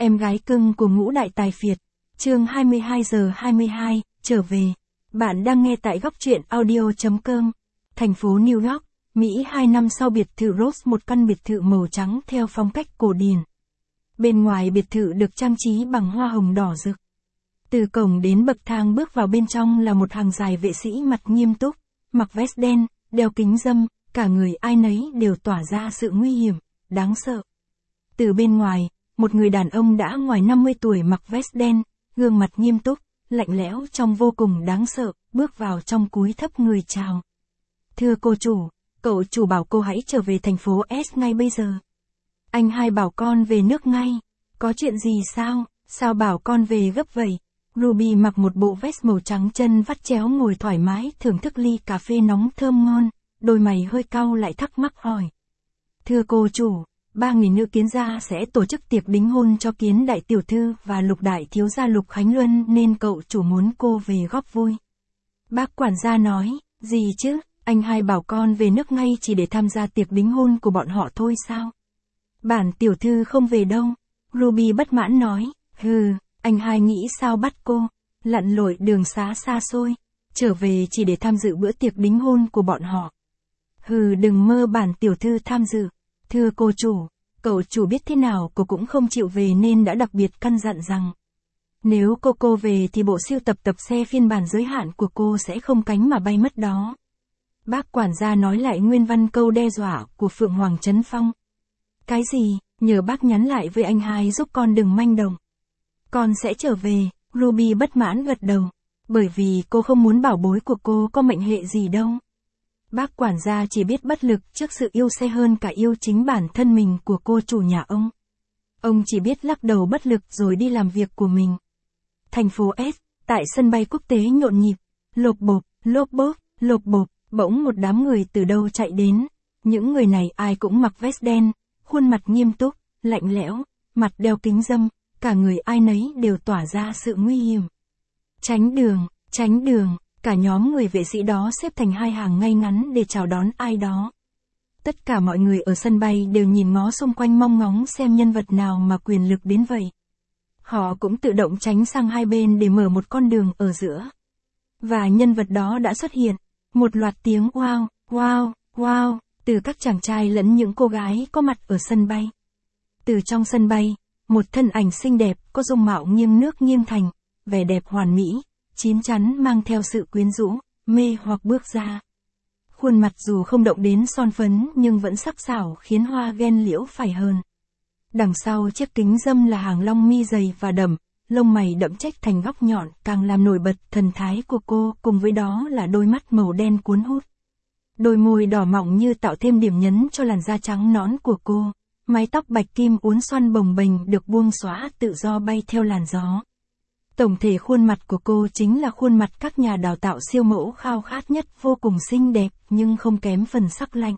em gái cưng của ngũ đại tài phiệt. Chương 22:22, trở về. Bạn đang nghe tại góc truyện audio.com. Thành phố New York, Mỹ 2 năm sau biệt thự Rose, một căn biệt thự màu trắng theo phong cách cổ điển. Bên ngoài biệt thự được trang trí bằng hoa hồng đỏ rực. Từ cổng đến bậc thang bước vào bên trong là một hàng dài vệ sĩ mặt nghiêm túc, mặc vest đen, đeo kính râm, cả người ai nấy đều tỏa ra sự nguy hiểm, đáng sợ. Từ bên ngoài, một người đàn ông đã ngoài 50 tuổi mặc vest đen, gương mặt nghiêm túc, lạnh lẽo trông vô cùng đáng sợ, bước vào trong cúi thấp người chào. Thưa cô chủ, cậu chủ bảo cô hãy trở về thành phố S ngay bây giờ. Anh hai bảo con về nước ngay. Có chuyện gì sao? Sao bảo con về gấp vậy? Ruby mặc một bộ vest màu trắng, chân vắt chéo, ngồi thoải mái thưởng thức ly cà phê nóng thơm ngon, đôi mày hơi cau lại thắc mắc hỏi. Thưa cô chủ, 3.000 nữ kiến gia sẽ tổ chức tiệc đính hôn cho Kiến đại tiểu thư và Lục đại thiếu gia Lục Khánh Luân, nên cậu chủ muốn cô về góp vui. Bác quản gia nói, gì chứ, anh hai bảo con về nước ngay chỉ để tham gia tiệc đính hôn của bọn họ thôi sao? Bản tiểu thư không về đâu. Ruby bất mãn nói, hừ, anh hai nghĩ sao bắt cô, lặn lội đường xá xa xôi, trở về chỉ để tham dự bữa tiệc đính hôn của bọn họ. Hừ, đừng mơ bản tiểu thư tham dự. Thưa cô chủ, cậu chủ biết thế nào cô cũng không chịu về nên đã đặc biệt căn dặn rằng, nếu cô về thì bộ sưu tập xe phiên bản giới hạn của cô sẽ không cánh mà bay mất đó. Bác quản gia nói lại nguyên văn câu đe dọa của Phượng Hoàng Trấn Phong. Cái gì? Nhờ bác nhắn lại với anh hai giúp con đừng manh động. Con sẽ trở về. Ruby bất mãn gật đầu. Bởi vì cô không muốn bảo bối của cô có mệnh hệ gì đâu. Bác quản gia chỉ biết bất lực trước sự yêu xe hơn cả yêu chính bản thân mình của cô chủ nhà ông. Ông chỉ biết lắc đầu bất lực rồi đi làm việc của mình. Thành phố S, tại sân bay quốc tế nhộn nhịp, lộp bộp, lốp bốp, lộp bộp, bỗng một đám người từ đâu chạy đến. Những người này ai cũng mặc vest đen, khuôn mặt nghiêm túc, lạnh lẽo, mặt đeo kính râm, cả người ai nấy đều tỏa ra sự nguy hiểm. Tránh đường, cả nhóm người vệ sĩ đó xếp thành hai hàng ngay ngắn để chào đón ai đó. Tất cả mọi người ở sân bay đều nhìn ngó xung quanh mong ngóng xem nhân vật nào mà quyền lực đến vậy. Họ cũng tự động tránh sang hai bên để mở một con đường ở giữa. Và nhân vật đó đã xuất hiện. Một loạt tiếng wow, wow, wow, từ các chàng trai lẫn những cô gái có mặt ở sân bay. Từ trong sân bay, một thân ảnh xinh đẹp có dung mạo nghiêng nước nghiêng thành, vẻ đẹp hoàn mỹ, chín chắn mang theo sự quyến rũ, mê hoặc bước ra. Khuôn mặt dù không động đến son phấn nhưng vẫn sắc sảo khiến hoa ghen liễu phải hơn. Đằng sau chiếc kính râm là hàng lông mi dày và đậm, lông mày đậm chếch thành góc nhọn càng làm nổi bật thần thái của cô, cùng với đó là đôi mắt màu đen cuốn hút. Đôi môi đỏ mọng như tạo thêm điểm nhấn cho làn da trắng nõn của cô, mái tóc bạch kim uốn xoăn bồng bềnh được buông xõa tự do bay theo làn gió. Tổng thể khuôn mặt của cô chính là khuôn mặt các nhà đào tạo siêu mẫu khao khát nhất, vô cùng xinh đẹp nhưng không kém phần sắc lạnh.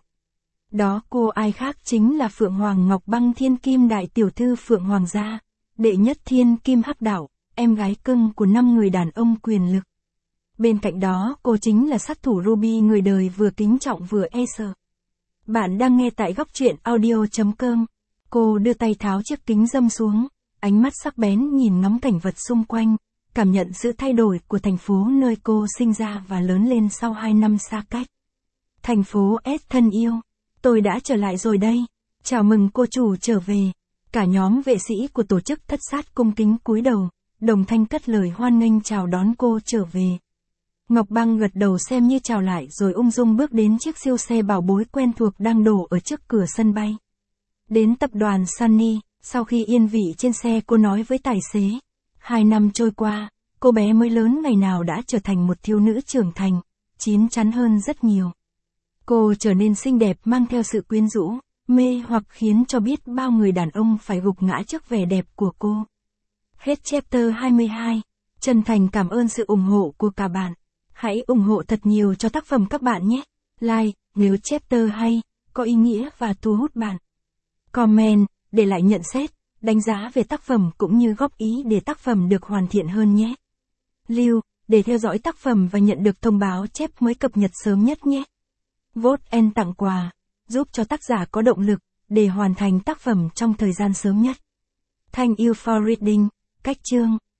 Đó cô ai khác chính là Phượng Hoàng Ngọc Băng, thiên kim đại tiểu thư Phượng Hoàng gia, đệ nhất thiên kim hắc đạo, em gái cưng của 5 người đàn ông quyền lực. Bên cạnh đó cô chính là sát thủ Ruby, người đời vừa kính trọng vừa e sợ. Bạn đang nghe tại góc truyện audio.com. Cô đưa tay tháo chiếc kính râm xuống, ánh mắt sắc bén nhìn ngắm cảnh vật xung quanh, cảm nhận sự thay đổi của thành phố nơi cô sinh ra và lớn lên sau 2 năm xa cách. Thành phố S thân yêu, tôi đã trở lại rồi đây. Chào mừng cô chủ trở về. Cả nhóm vệ sĩ của tổ chức thất sát cung kính cúi đầu, đồng thanh cất lời hoan nghênh chào đón cô trở về. Ngọc Băng gật đầu xem như chào lại rồi ung dung bước đến chiếc siêu xe bảo bối quen thuộc đang đổ ở trước cửa sân bay. Đến tập đoàn Sunny, sau khi yên vị trên xe cô nói với tài xế. 2 năm trôi qua, cô bé mới lớn ngày nào đã trở thành một thiếu nữ trưởng thành, chín chắn hơn rất nhiều. Cô trở nên xinh đẹp mang theo sự quyến rũ, mê hoặc khiến cho biết bao người đàn ông phải gục ngã trước vẻ đẹp của cô. Hết chapter 22. Chân thành cảm ơn sự ủng hộ của cả bạn. Hãy ủng hộ thật nhiều cho tác phẩm các bạn nhé. Like, nếu chapter hay, có ý nghĩa và thu hút bạn. Comment, để lại nhận xét, đánh giá về tác phẩm cũng như góp ý để tác phẩm được hoàn thiện hơn nhé. Lưu, để theo dõi tác phẩm và nhận được thông báo chép mới cập nhật sớm nhất nhé. Vote and tặng quà, giúp cho tác giả có động lực để hoàn thành tác phẩm trong thời gian sớm nhất. Thank you for reading. Cách chương